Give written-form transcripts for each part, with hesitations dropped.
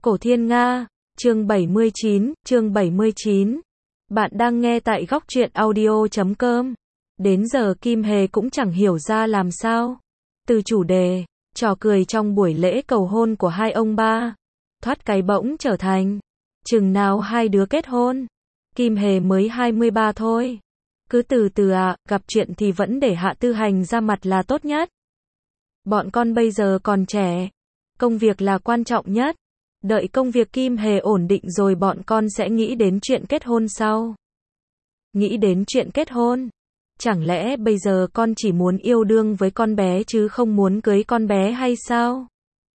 Cổ Thiên Nga, chương 79. Bạn đang nghe tại góc truyện audio.com. Đến giờ Kim Hề cũng chẳng hiểu ra làm sao. Từ chủ đề, trò cười trong buổi lễ cầu hôn của hai ông ba, thoát cái bỗng trở thành, chừng nào hai đứa kết hôn. Kim Hề mới 23 thôi. Cứ từ từ gặp chuyện thì vẫn để Hạ Tư Hành ra mặt là tốt nhất. Bọn con bây giờ còn trẻ, công việc là quan trọng nhất. Đợi công việc Kim Hề ổn định rồi bọn con sẽ nghĩ đến chuyện kết hôn sau. Nghĩ đến chuyện kết hôn? Chẳng lẽ bây giờ con chỉ muốn yêu đương với con bé chứ không muốn cưới con bé hay sao?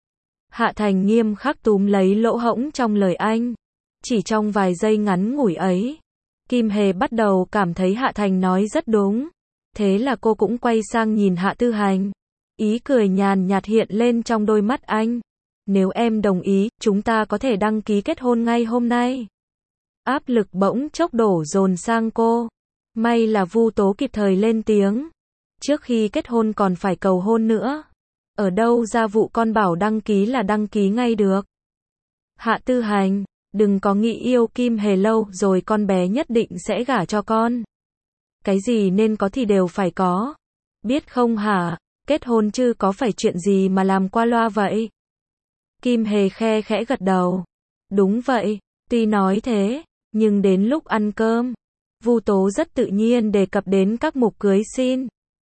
Hạ Thành nghiêm khắc túm lấy lỗ hổng trong lời anh. Chỉ trong vài giây ngắn ngủi ấy, Kim Hề bắt đầu cảm thấy Hạ Thành nói rất đúng. Thế là cô cũng quay sang nhìn Hạ Tư Hành. Ý cười nhàn nhạt hiện lên trong đôi mắt anh. Nếu em đồng ý, chúng ta có thể đăng ký kết hôn ngay hôm nay. Áp lực bỗng chốc đổ dồn sang cô. May là Vu Tố kịp thời lên tiếng. Trước khi kết hôn còn phải cầu hôn nữa. Ở đâu ra vụ con bảo đăng ký là đăng ký ngay được. Hạ Tư Hành, đừng có nghĩ yêu Kim Hề lâu rồi con bé nhất định sẽ gả cho con. Cái gì nên có thì đều phải có. Biết không hả? Kết hôn chứ có phải chuyện gì mà làm qua loa vậy? Kim Hề khe khẽ gật đầu. Đúng vậy, tuy nói thế, nhưng đến lúc ăn cơm, Vu Tố rất tự nhiên đề cập đến các mục cưới xin.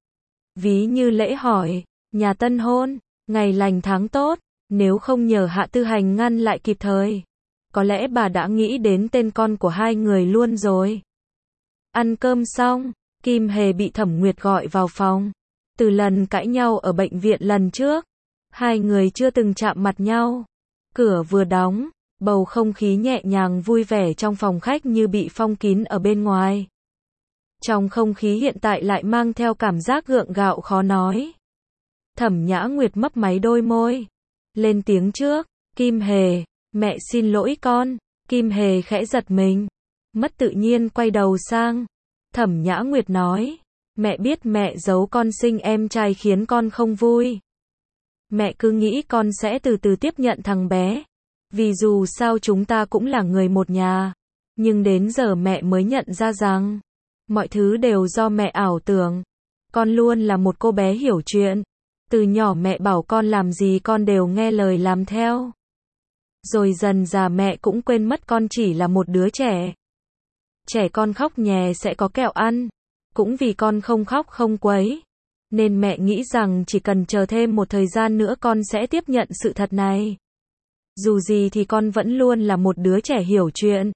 Ví như lễ hỏi, nhà tân hôn, ngày lành tháng tốt, nếu không nhờ Hạ Tư Hành ngăn lại kịp thời, có lẽ bà đã nghĩ đến tên con của hai người luôn rồi. Ăn cơm xong, Kim Hề bị Thẩm Nguyệt gọi vào phòng. Từ lần cãi nhau ở bệnh viện lần trước, hai người chưa từng chạm mặt nhau. Cửa vừa đóng, bầu không khí nhẹ nhàng vui vẻ trong phòng khách như bị phong kín ở bên ngoài. Trong không khí hiện tại lại mang theo cảm giác gượng gạo khó nói. Thẩm Nhã Nguyệt mấp máy đôi môi, lên tiếng trước. Kim Hề, mẹ xin lỗi con. Kim Hề khẽ giật mình, mất tự nhiên quay đầu sang. Thẩm Nhã Nguyệt nói, mẹ biết mẹ giấu con sinh em trai khiến con không vui. Mẹ cứ nghĩ con sẽ từ từ tiếp nhận thằng bé. Vì dù sao chúng ta cũng là người một nhà. Nhưng đến giờ mẹ mới nhận ra rằng, mọi thứ đều do mẹ ảo tưởng. Con luôn là một cô bé hiểu chuyện. Từ nhỏ mẹ bảo con làm gì con đều nghe lời làm theo. Rồi dần dà mẹ cũng quên mất con chỉ là một đứa trẻ. Trẻ con khóc nhè sẽ có kẹo ăn. Cũng vì con không khóc không quấy, nên mẹ nghĩ rằng chỉ cần chờ thêm một thời gian nữa con sẽ tiếp nhận sự thật này. Dù gì thì con vẫn luôn là một đứa trẻ hiểu chuyện.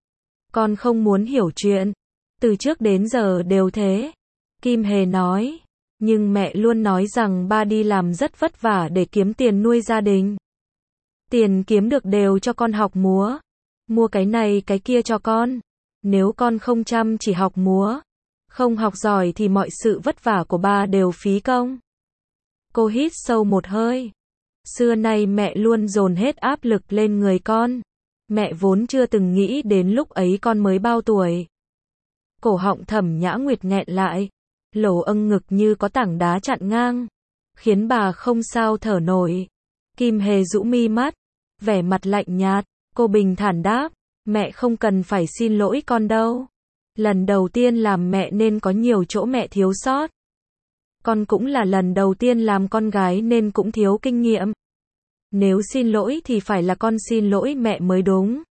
Con không muốn hiểu chuyện. Từ trước đến giờ đều thế. Kim Hề nói. Nhưng mẹ luôn nói rằng ba đi làm rất vất vả để kiếm tiền nuôi gia đình. Tiền kiếm được đều cho con học múa. Mua cái này cái kia cho con. Nếu con không chăm chỉ học múa, không học giỏi thì mọi sự vất vả của ba đều phí công. Cô hít sâu một hơi. Xưa nay mẹ luôn dồn hết áp lực lên người con. Mẹ vốn chưa từng nghĩ đến lúc ấy con mới bao tuổi. Cổ họng Thẩm Nhã Nguyệt nghẹn lại. Lỗ âng ngực như có tảng đá chặn ngang, khiến bà không sao thở nổi. Kim Hề rũ mi mắt, vẻ mặt lạnh nhạt. Cô bình thản đáp, mẹ không cần phải xin lỗi con đâu. Lần đầu tiên làm mẹ nên có nhiều chỗ mẹ thiếu sót. Con cũng là lần đầu tiên làm con gái nên cũng thiếu kinh nghiệm. Nếu xin lỗi thì phải là con xin lỗi mẹ mới đúng.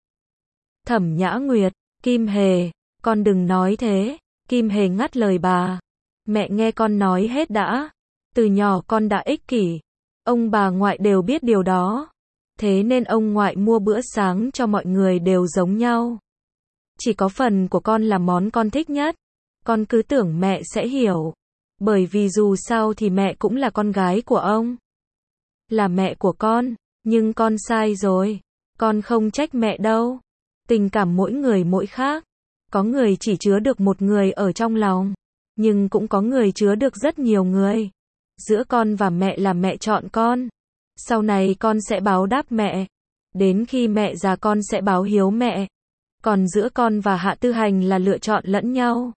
Thẩm Nhã Nguyệt, Kim Hề, con đừng nói thế. Kim Hề ngắt lời bà. Mẹ nghe con nói hết đã. Từ nhỏ con đã ích kỷ. Ông bà ngoại đều biết điều đó. Thế nên ông ngoại mua bữa sáng cho mọi người đều giống nhau. Chỉ có phần của con là món con thích nhất. Con cứ tưởng mẹ sẽ hiểu. Bởi vì dù sao thì mẹ cũng là con gái của ông. Là mẹ của con. Nhưng con sai rồi. Con không trách mẹ đâu. Tình cảm mỗi người mỗi khác. Có người chỉ chứa được một người ở trong lòng. Nhưng cũng có người chứa được rất nhiều người. Giữa con và mẹ là mẹ chọn con. Sau này con sẽ báo đáp mẹ. Đến khi mẹ già con sẽ báo hiếu mẹ. Còn giữa con và Hạ Tư Hành là lựa chọn lẫn nhau.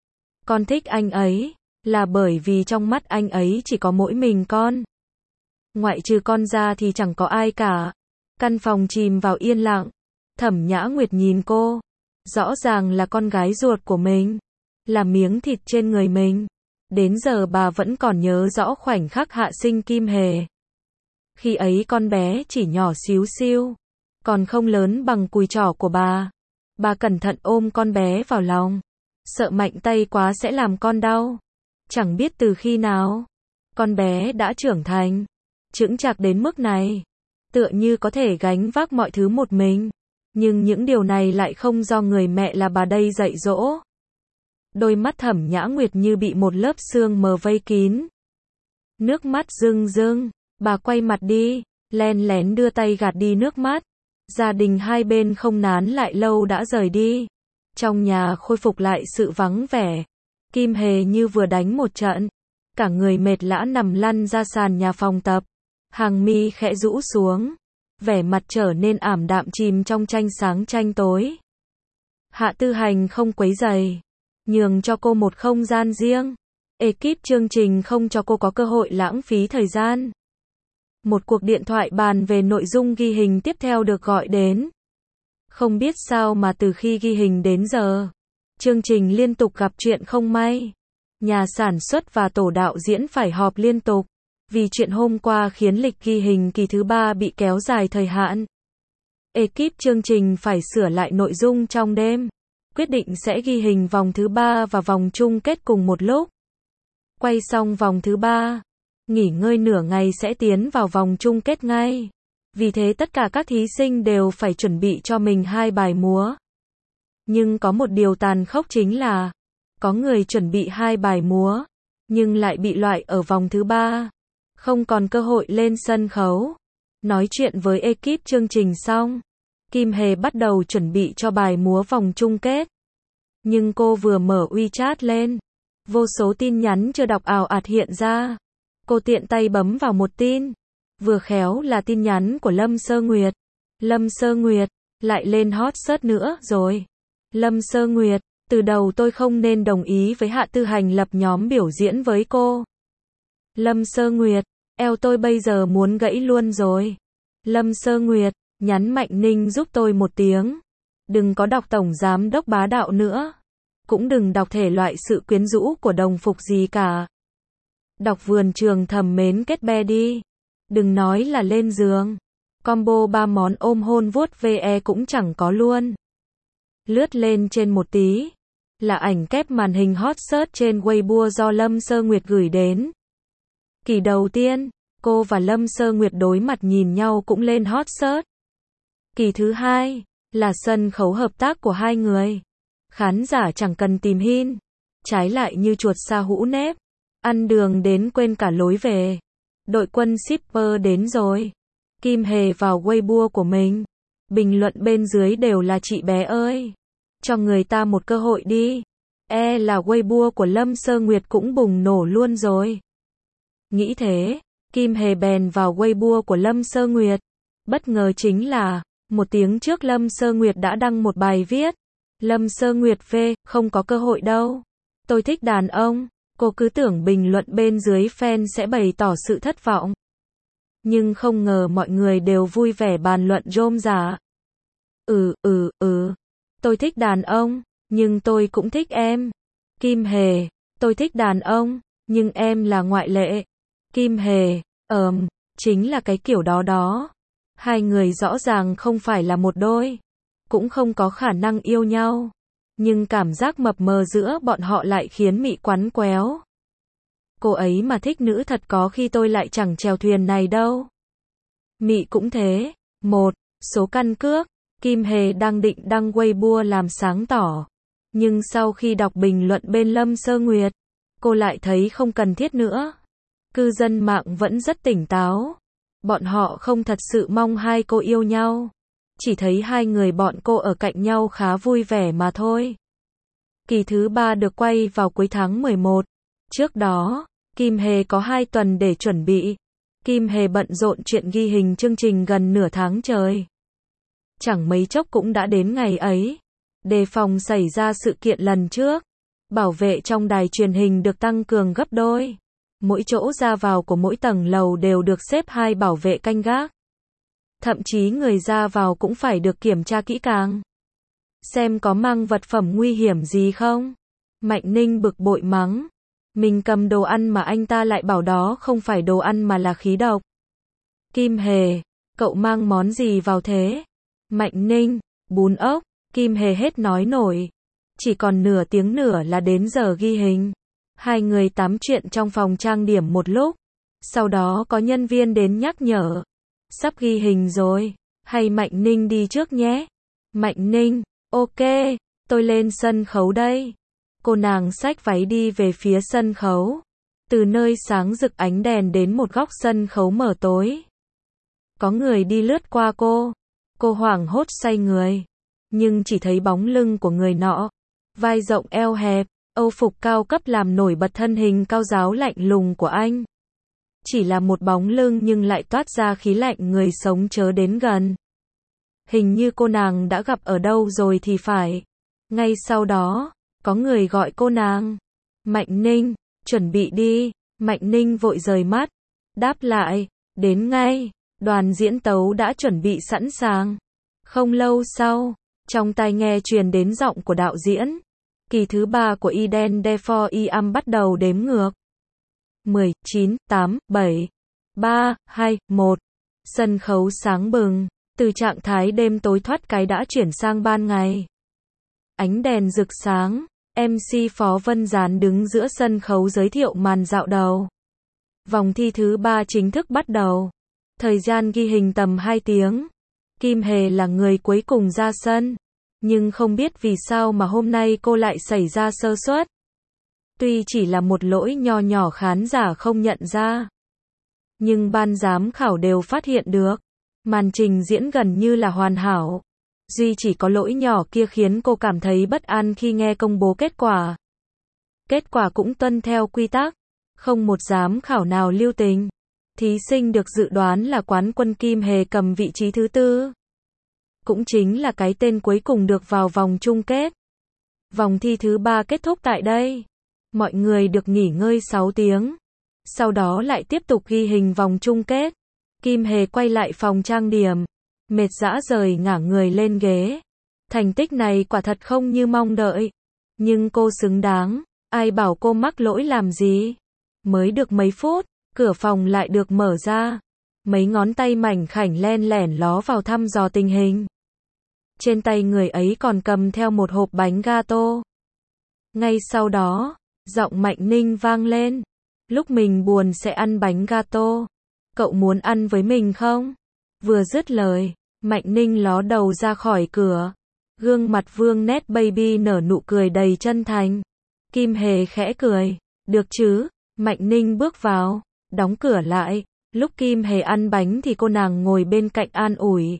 Con thích anh ấy, là bởi vì trong mắt anh ấy chỉ có mỗi mình con. Ngoại trừ con ra thì chẳng có ai cả. Căn phòng chìm vào yên lặng. Thẩm Nhã Nguyệt nhìn cô. Rõ ràng là con gái ruột của mình. Là miếng thịt trên người mình. Đến giờ bà vẫn còn nhớ rõ khoảnh khắc hạ sinh Kim Hề. Khi ấy con bé chỉ nhỏ xíu xiu. Còn không lớn bằng cùi trỏ của bà. Bà cẩn thận ôm con bé vào lòng. Sợ mạnh tay quá sẽ làm con đau. Chẳng biết từ khi nào. Con bé đã trưởng thành. Chững chạc đến mức này. Tựa như có thể gánh vác mọi thứ một mình. Nhưng những điều này lại không do người mẹ là bà đây dạy dỗ. Đôi mắt Thẩm Nhã Nguyệt như bị một lớp sương mờ vây kín. Nước mắt rưng rưng. Bà quay mặt đi. Len lén đưa tay gạt đi nước mắt. Gia đình hai bên không nán lại lâu đã rời đi. Trong nhà khôi phục lại sự vắng vẻ. Kim Hề như vừa đánh một trận. Cả người mệt lã nằm lăn ra sàn nhà phòng tập. Hàng mi khẽ rũ xuống. Vẻ mặt trở nên ảm đạm chìm trong tranh sáng tranh tối. Hạ Tư Hành không quấy rầy. Nhường cho cô một không gian riêng. Ekip chương trình không cho cô có cơ hội lãng phí thời gian. Một cuộc điện thoại bàn về nội dung ghi hình tiếp theo được gọi đến. Không biết sao mà từ khi ghi hình đến giờ, chương trình liên tục gặp chuyện không may. Nhà sản xuất và tổ đạo diễn phải họp liên tục. Vì chuyện hôm qua khiến lịch ghi hình kỳ thứ 3 bị kéo dài thời hạn. Ekip chương trình phải sửa lại nội dung trong đêm. Quyết định sẽ ghi hình vòng thứ 3 và vòng chung kết cùng một lúc. Quay xong vòng thứ 3, nghỉ ngơi nửa ngày sẽ tiến vào vòng chung kết ngay. Vì thế tất cả các thí sinh đều phải chuẩn bị cho mình 2 bài múa. Nhưng có một điều tàn khốc chính là, có người chuẩn bị 2 bài múa, nhưng lại bị loại ở vòng thứ 3. Không còn cơ hội lên sân khấu. Nói chuyện với ekip chương trình xong, Kim Hề bắt đầu chuẩn bị cho bài múa vòng chung kết. Nhưng cô vừa mở WeChat lên, vô số tin nhắn chưa đọc ào ạt hiện ra. Cô tiện tay bấm vào một tin. Vừa khéo là tin nhắn của Lâm Sơ Nguyệt. Lâm Sơ Nguyệt, lại lên hot search nữa rồi. Lâm Sơ Nguyệt, từ đầu tôi không nên đồng ý với Hạ Tư Hành lập nhóm biểu diễn với cô. Lâm Sơ Nguyệt, eo tôi bây giờ muốn gãy luôn rồi. Lâm Sơ Nguyệt, nhắn Mạnh Ninh giúp tôi một tiếng. Đừng có đọc tổng giám đốc bá đạo nữa. Cũng đừng đọc thể loại sự quyến rũ của đồng phục gì cả. Đọc vườn trường thầm mến kết be đi. Đừng nói là lên giường. Combo 3 món ôm hôn vuốt ve cũng chẳng có luôn. Lướt lên trên một tí. Là ảnh kép màn hình hot search trên Weibo do Lâm Sơ Nguyệt gửi đến. Kỳ đầu tiên, cô và Lâm Sơ Nguyệt đối mặt nhìn nhau cũng lên hot search. Kỳ thứ hai, là sân khấu hợp tác của hai người. Khán giả chẳng cần tìm hin. Trái lại như chuột sa hũ nếp. Ăn đường đến quên cả lối về. Đội quân shipper đến rồi. Kim Hề vào Weibo của mình. Bình luận bên dưới đều là chị bé ơi. Cho người ta một cơ hội đi. Là Weibo của Lâm Sơ Nguyệt cũng bùng nổ luôn rồi. Nghĩ thế, Kim Hề bèn vào Weibo của Lâm Sơ Nguyệt. Bất ngờ chính là, một tiếng trước Lâm Sơ Nguyệt đã đăng một bài viết. Lâm Sơ Nguyệt không có cơ hội đâu. Tôi thích đàn ông. Cô cứ tưởng bình luận bên dưới fan sẽ bày tỏ sự thất vọng. Nhưng không ngờ mọi người đều vui vẻ bàn luận rôm rả. Tôi thích đàn ông, nhưng tôi cũng thích em. Kim Hề, tôi thích đàn ông, nhưng em là ngoại lệ. Kim Hề, chính là cái kiểu đó. Hai người rõ ràng không phải là một đôi. Cũng không có khả năng yêu nhau. Nhưng cảm giác mập mờ giữa bọn họ lại khiến Mị quắn quéo. Cô ấy mà thích nữ thật có khi tôi lại chẳng chèo thuyền này đâu. Mị cũng thế. Số căn cước. Kim Hề đang định đăng Weibo làm sáng tỏ. Nhưng sau khi đọc bình luận bên Lâm Sơ Nguyệt, cô lại thấy không cần thiết nữa. Cư dân mạng vẫn rất tỉnh táo. Bọn họ không thật sự mong hai cô yêu nhau. Chỉ thấy hai người bọn cô ở cạnh nhau khá vui vẻ mà thôi. Kỳ thứ 3 được quay vào cuối tháng 11. Trước đó, Kim Hề có 2 tuần để chuẩn bị. Kim Hề bận rộn chuyện ghi hình chương trình gần nửa tháng trời. Chẳng mấy chốc cũng đã đến ngày ấy. Đề phòng xảy ra sự kiện lần trước, bảo vệ trong đài truyền hình được tăng cường gấp đôi. Mỗi chỗ ra vào của mỗi tầng lầu đều được xếp 2 bảo vệ canh gác. Thậm chí người ra vào cũng phải được kiểm tra kỹ càng. Xem có mang vật phẩm nguy hiểm gì không. Mạnh Ninh bực bội mắng. Mình cầm đồ ăn mà anh ta lại bảo đó không phải đồ ăn mà là khí độc. Kim Hề, cậu mang món gì vào thế? Mạnh Ninh, bún ốc. Kim Hề hết nói nổi. Chỉ còn nửa tiếng nữa là đến giờ ghi hình. Hai người tám chuyện trong phòng trang điểm một lúc. Sau đó có nhân viên đến nhắc nhở. Sắp ghi hình rồi. Hay Mạnh Ninh đi trước nhé. Mạnh Ninh, ok, tôi lên sân khấu đây. Cô nàng xách váy đi về phía sân khấu. Từ nơi sáng rực ánh đèn đến một góc sân khấu mờ tối. Có người đi lướt qua cô. Cô hoảng hốt xoay người. Nhưng chỉ thấy bóng lưng của người nọ. Vai rộng eo hẹp, âu phục cao cấp làm nổi bật thân hình cao ráo lạnh lùng của anh. Chỉ là một bóng lưng nhưng lại toát ra khí lạnh người sống chớ đến gần. Hình như cô nàng đã gặp ở đâu rồi thì phải. Ngay sau đó, có người gọi cô nàng. Mạnh Ninh, chuẩn bị đi. Mạnh Ninh vội rời mắt. Đáp lại, đến ngay. Đoàn diễn tấu đã chuẩn bị sẵn sàng. Không lâu sau, trong tai nghe truyền đến giọng của đạo diễn. Kỳ thứ 3 của Eden Therefore I Am bắt đầu đếm ngược. 10, 9, 8, 7, 3, 2, 1. Sân khấu sáng bừng, từ trạng thái đêm tối thoát cái đã chuyển sang ban ngày. Ánh đèn rực sáng, MC Phó Vân Gián đứng giữa sân khấu giới thiệu màn dạo đầu. Vòng thi thứ 3 chính thức bắt đầu. Thời gian ghi hình tầm 2 tiếng. Kim Hề là người cuối cùng ra sân. Nhưng không biết vì sao mà hôm nay cô lại xảy ra sơ suất. Tuy chỉ là một lỗi nho nhỏ khán giả không nhận ra. Nhưng ban giám khảo đều phát hiện được. Màn trình diễn gần như là hoàn hảo. Duy chỉ có lỗi nhỏ kia khiến cô cảm thấy bất an khi nghe công bố kết quả. Kết quả cũng tuân theo quy tắc. Không một giám khảo nào lưu tình. Thí sinh được dự đoán là quán quân Kim Hề cầm vị trí thứ 4. Cũng chính là cái tên cuối cùng được vào vòng chung kết. Vòng thi thứ 3 kết thúc tại đây. Mọi người được nghỉ ngơi 6 tiếng. Sau đó lại tiếp tục ghi hình vòng chung kết. Kim Hề quay lại phòng trang điểm. Mệt rã rời ngả người lên ghế. Thành tích này quả thật không như mong đợi. Nhưng cô xứng đáng. Ai bảo cô mắc lỗi làm gì. Mới được mấy phút, cửa phòng lại được mở ra. Mấy ngón tay mảnh khảnh len lẻn ló vào thăm dò tình hình. Trên tay người ấy còn cầm theo một hộp bánh gato. Ngay sau đó, giọng Mạnh Ninh vang lên. Lúc mình buồn sẽ ăn bánh gato. Cậu muốn ăn với mình không? Vừa dứt lời, Mạnh Ninh ló đầu ra khỏi cửa. Gương mặt vương nét baby nở nụ cười đầy chân thành. Kim Hề khẽ cười. Được chứ? Mạnh Ninh bước vào, đóng cửa lại. Lúc Kim Hề ăn bánh thì cô nàng ngồi bên cạnh an ủi.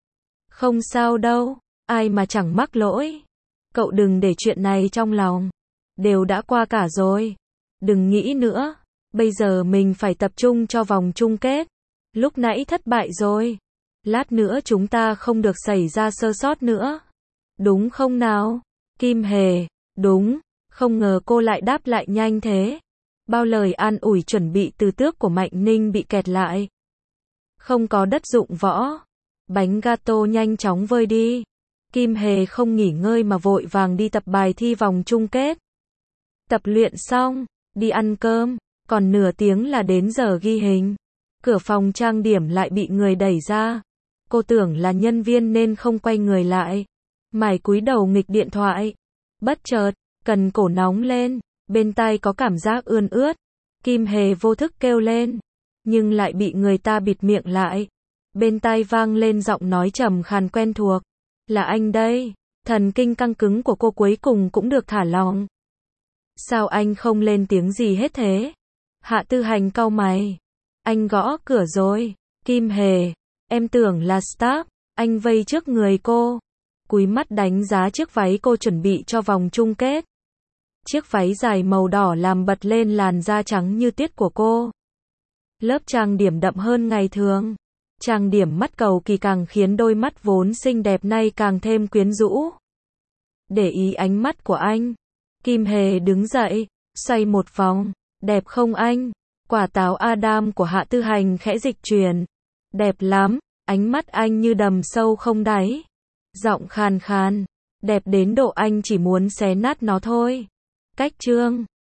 Không sao đâu, ai mà chẳng mắc lỗi. Cậu đừng để chuyện này trong lòng. Đều đã qua cả rồi. Đừng nghĩ nữa. Bây giờ mình phải tập trung cho vòng chung kết. Lúc nãy thất bại rồi. Lát nữa chúng ta không được xảy ra sơ sót nữa. Đúng không nào? Kim Hề, đúng. Không ngờ cô lại đáp lại nhanh thế. Bao lời an ủi chuẩn bị từ tước của Mạnh Ninh bị kẹt lại. Không có đất dụng võ. Bánh gato nhanh chóng vơi đi. Kim Hề không nghỉ ngơi mà vội vàng đi tập bài thi vòng chung kết. Tập luyện xong, đi ăn cơm, còn nửa tiếng là đến giờ ghi hình. Cửa phòng trang điểm lại bị người đẩy ra. Cô tưởng là nhân viên nên không quay người lại. Mải cúi đầu nghịch điện thoại. Bất chợt, cần cổ nóng lên, bên tai có cảm giác ươn ướt. Kim Hề vô thức kêu lên, nhưng lại bị người ta bịt miệng lại. Bên tai vang lên giọng nói trầm khàn quen thuộc. Là anh đây. Thần kinh căng cứng của cô cuối cùng cũng được thả lỏng. Sao anh không lên tiếng gì hết thế? Hạ Tư Hành cau mày. Anh gõ cửa rồi. Kim Hề, em tưởng là staff. Anh vây trước người cô. Cúi mắt đánh giá chiếc váy cô chuẩn bị cho vòng chung kết. Chiếc váy dài màu đỏ làm bật lên làn da trắng như tiết của cô. Lớp trang điểm đậm hơn ngày thường. Trang điểm mắt cầu kỳ càng khiến đôi mắt vốn xinh đẹp nay càng thêm quyến rũ. Để ý ánh mắt của anh. Kim Hề đứng dậy, xoay một vòng. Đẹp không anh? Quả táo Adam của Hạ Tư Hành khẽ dịch chuyển. Đẹp lắm. Ánh mắt anh như đầm sâu không đáy. Giọng khàn khàn, đẹp đến độ anh chỉ muốn xé nát nó thôi. Cách chương